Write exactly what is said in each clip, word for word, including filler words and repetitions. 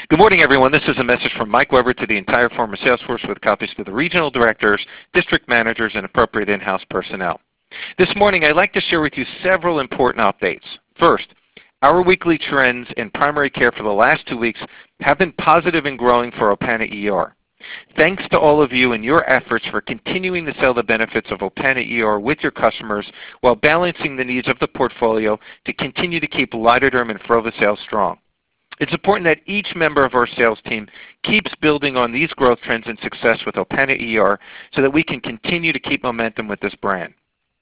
Good morning, everyone. This is a message from Mike Weber to the entire former sales force with copies to the regional directors, district managers, and appropriate in-house personnel. This morning, I'd like to share with you several important updates. First, our weekly trends in primary care for the last two weeks have been positive and growing for Opana E R. Thanks to all of you and your efforts for continuing to sell the benefits of Opana E R with your customers while balancing the needs of the portfolio to continue to keep Lidoderm and Frovi sales strong. It's important that each member of our sales team keeps building on these growth trends and success with Opana E R so that we can continue to keep momentum with this brand.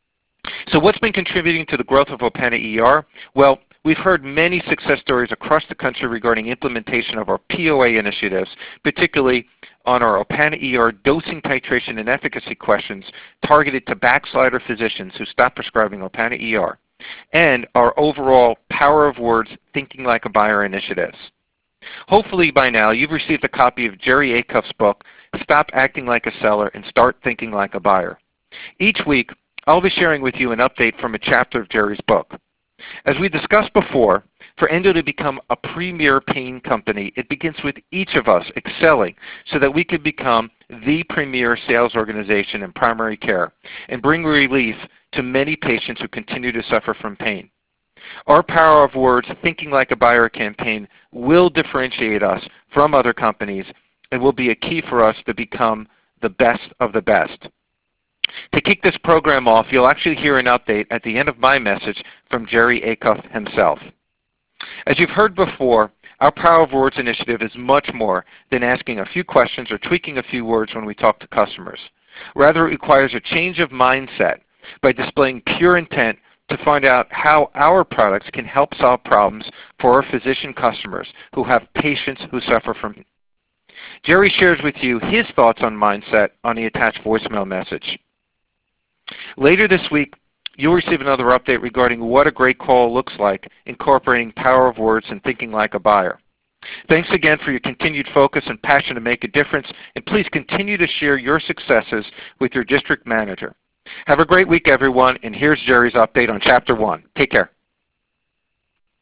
So what's been contributing to the growth of Opana E R? Well, we've heard many success stories across the country regarding implementation of our P O A initiatives, particularly on our Opana E R dosing, titration, and efficacy questions targeted to backslider physicians who stop prescribing Opana E R, and our overall Power of Words, Thinking Like a Buyer initiatives. Hopefully by now you've received a copy of Jerry Acuff's book, Stop Acting Like a Seller and Start Thinking Like a Buyer. Each week, I'll be sharing with you an update from a chapter of Jerry's book. As we discussed before, for Endo to become a premier pain company, it begins with each of us excelling so that we can become the premier sales organization in primary care and bring relief to many patients who continue to suffer from pain. Our Power of Words, Thinking Like a Buyer campaign will differentiate us from other companies and will be a key for us to become the best of the best. To kick this program off, you'll actually hear an update at the end of my message from Jerry Acuff himself. As you've heard before, our Power of Words initiative is much more than asking a few questions or tweaking a few words when we talk to customers. Rather, it requires a change of mindset by displaying pure intent to find out how our products can help solve problems for our physician customers who have patients who suffer from pain. Jerry shares with you his thoughts on mindset on the attached voicemail message. Later this week, you'll receive another update regarding what a great call looks like incorporating Power of Words and Thinking Like a Buyer. Thanks again for your continued focus and passion to make a difference, and please continue to share your successes with your district manager. Have a great week, everyone, and here's Jerry's update on Chapter one. Take care.